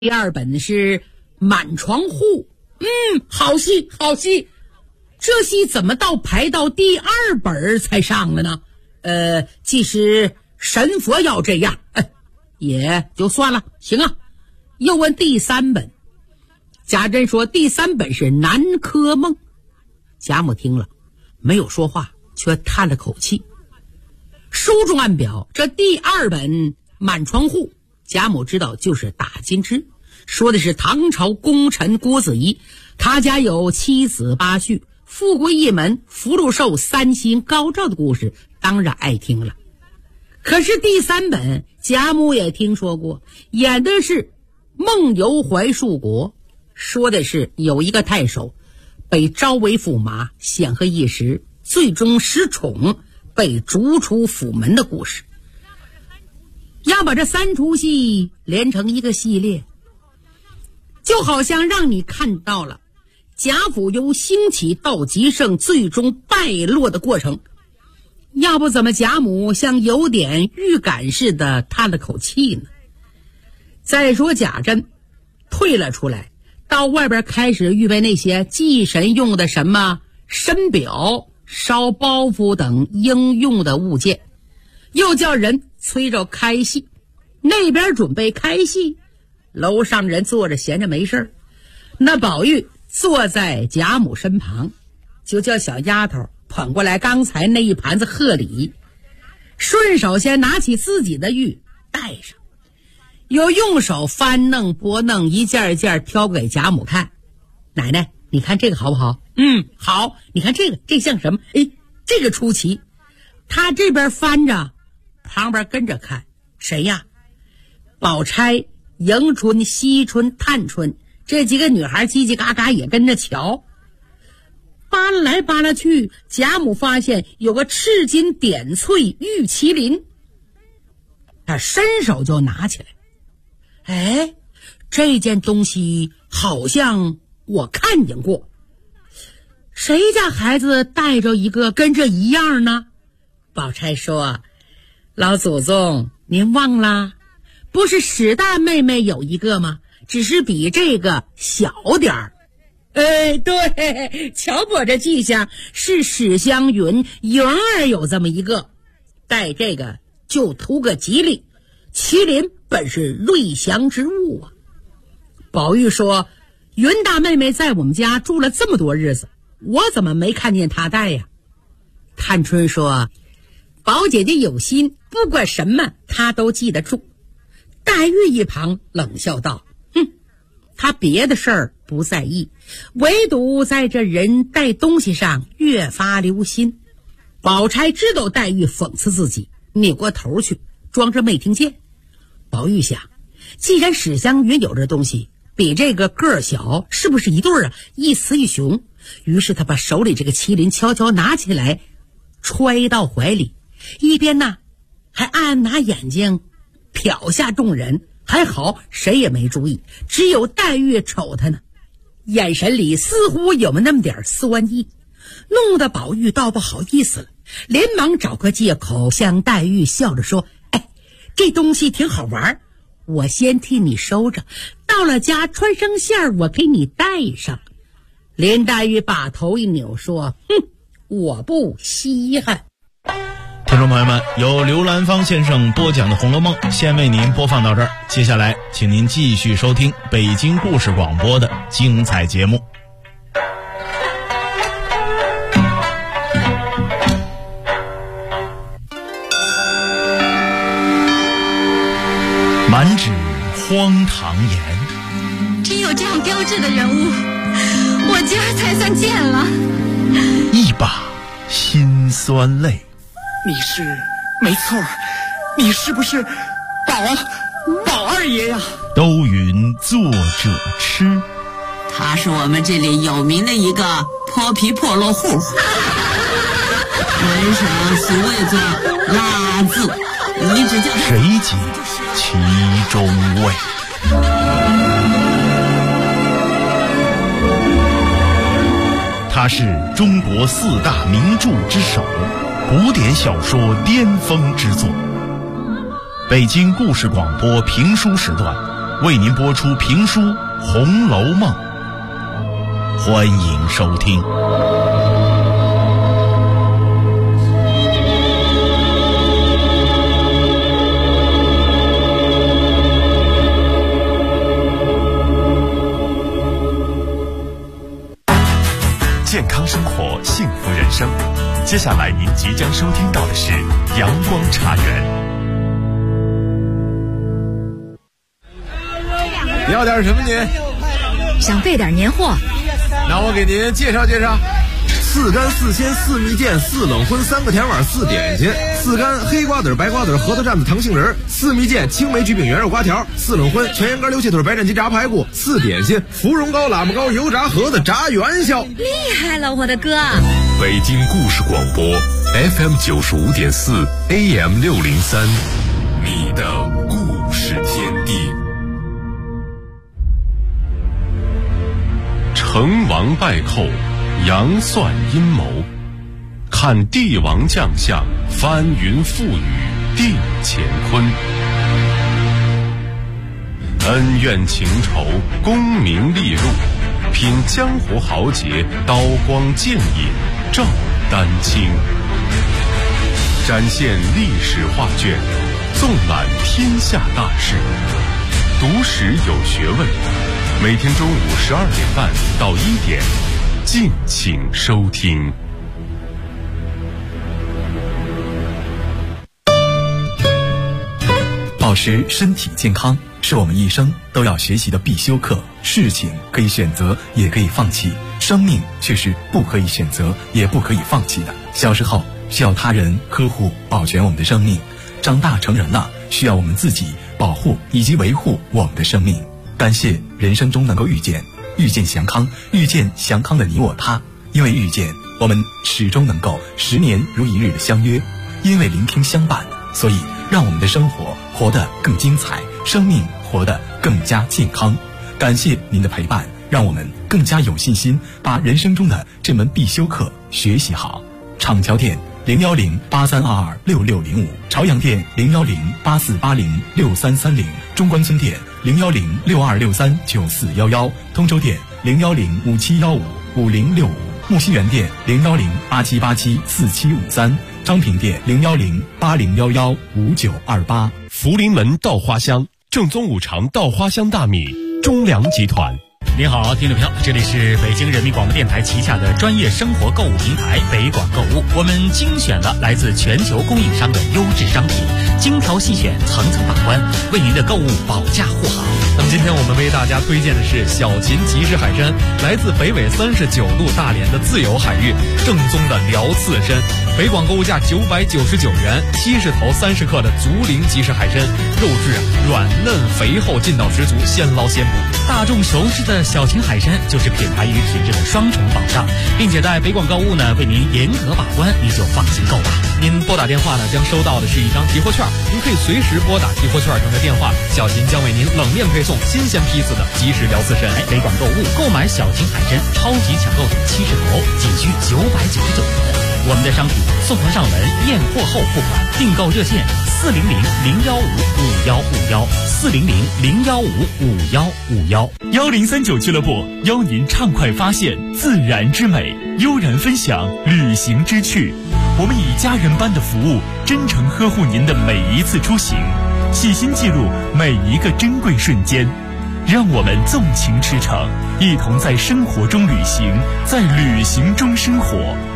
第二本是满床户，好戏好戏，这戏怎么排到第二本才上了呢？即使神佛要这样，也就算了，行啊。又问第三本，贾珍说第三本是南柯梦。贾母听了没有说话，却叹了口气。书中暗表这第二本满床户，贾母知道就是打金枝，说的是唐朝功臣郭子仪，他家有7子8婿，富贵一门，福禄寿3星高照的故事，当然爱听了。可是第三本贾母也听说过，演的是梦游槐树国，说的是有一个太守被招为驸马，显赫一时，最终失宠，被逐出府门的故事。要把这3出戏连成一个系列，就好像让你看到了贾府由兴起到极盛，最终败落的过程。要不怎么贾母像有点预感似的叹了口气呢？再说贾珍退了出来，到外边开始预备那些祭神用的什么申表、烧包袱等应用的物件，又叫人催着开戏。那边准备开戏，楼上人坐着闲着没事，那宝玉坐在贾母身旁，就叫小丫头捧过来刚才那一盘子贺礼，顺手先拿起自己的玉带上，又用手翻弄拨弄，一件一件挑给贾母看。奶奶，你看这个好不好？好。你看这像什么？这个出奇。他这边翻着，旁边跟着看。谁呀？宝钗、迎春、惜春、探春这几个女孩叽叽嘎嘎也跟着瞧。扒拉来扒拉去，贾母发现有个赤金点翠玉麒麟，他伸手就拿起来。这件东西好像我看见过，谁家孩子带着一个跟这一样呢？宝钗说：老祖宗您忘了，不是史大妹妹有一个吗？只是比这个小点儿。对，瞧我这迹象，是史湘云云儿有这么一个，带这个就图个吉利。麒麟本是瑞祥之物啊。宝玉说：云大妹妹在我们家住了这么多日子，我怎么没看见她带呀？探春说：宝姐姐有心，不管什么她都记得住。黛玉一旁冷笑道：她别的事儿不在意，唯独在这人带东西上越发留心。宝钗知道黛玉讽刺自己，扭过头去装着没听见。宝玉想，既然史湘云有这东西，比这个个儿小，是不是一对儿啊？一雌一雄。于是他把手里这个麒麟悄悄拿起来，揣到怀里，一边呢还暗拿眼睛瞟下众人。还好谁也没注意，只有黛玉瞅他呢，眼神里似乎有那么点酸意，弄得宝玉倒不好意思了，连忙找个借口向黛玉笑着说：这东西挺好玩，我先替你收着，到了家穿上线我给你带上。林黛玉把头一扭说：我不稀罕。 听众朋友们，由刘兰芳先生播讲的《红楼梦》先为您播放到这儿，接下来请您继续收听北京故事广播的精彩节目。满纸荒唐言， 真有这样标致的人物，我今儿才算见了。 一把辛酸泪。 你是没错，你是不是宝二爷呀？ 都云作者痴， 他是我们这里有名的一个泼皮破落户，门上俗谓作拉字，你只叫谁解其中味？他是中国4大名著之首，古典小说巅峰之作。北京故事广播评书时段， 为您播出评书《红楼梦》，欢迎收听。 健康生活，幸福人生。接下来您即将收听到的是阳光茶园。 你要点什么您？ 想备点年货。 那我给您介绍介绍。4干4鲜4蜜饯4冷荤3个甜碗4点心，4干黑瓜子白瓜子核桃蘸子糖杏仁，4蜜饯青梅焗饼圆肉瓜条，4冷荤全羊肝溜蟹腿白斩鸡炸排骨，4点心芙蓉糕喇嘛糕油炸盒子炸元宵。 厉害了，我的哥！ 北京故事广播 FM 95.4 AM 603，你的故事天地。成王败寇，杨算阴谋，看帝王将相，翻云覆雨定乾坤。恩怨情仇，功名利禄，品江湖豪杰，刀光剑影照丹青。展现历史画卷，纵览天下大事，读史有学问。每天中午12点半到1点，敬请收听。 保持身体健康是我们一生都要学习的必修课。事情可以选择，也可以放弃，生命却是不可以选择，也不可以放弃的。小时候需要他人呵护保全我们的生命，长大成人了需要我们自己保护以及维护我们的生命。感谢人生中能够遇见祥康，遇见祥康的你我他。因为遇见，我们始终能够10年如一日的相约；因为聆听相伴，所以让我们的生活活得更精彩，生命活得更加健康。感谢您的陪伴，让我们更加有信心把人生中的这门必修课学习好。厂桥店01083226605，朝阳店01084806330，中关村店01062639411，通州店01057155065，木樨园店01087874753，昌平店01080115928。 福临门稻花香，正宗五常稻花香大米，中粮集团。 您好，听众朋友，这里是北京人民广播电台旗下的专业生活购物平台北广购物。我们精选了来自全球供应商的优质商品，精挑细选，层层把关，为您的购物保驾护航。 那么今天我们为大家推荐的是小秦集市海参，来自北纬39度大连的自由海域，正宗的辽刺参。北广购物价999元，70头30克的竹林集市海参，肉质软嫩肥厚，劲道十足，现捞现捕。 大众熟知的小秦海参就是品牌与品质的双重保障，并且在北广购物呢为您严格把关，你就放心购吧。 您拨打电话呢将收到的是一张提货券，您可以随时拨打提货券上的电话，小秦将为您冷链配送新鲜批次的即食辽刺参。 北广购物购买小秦海参超级抢购组70头，仅需999元。我们的商品送货上门，验货后付款，订购热线400-015-5151，400-015-5151。1039俱乐部邀您畅快发现自然之美，悠然分享旅行之趣。我们以家人般的服务，真诚呵护您的每一次出行，细心记录每一个珍贵瞬间。让我们纵情驰骋，一同在生活中旅行，在旅行中生活。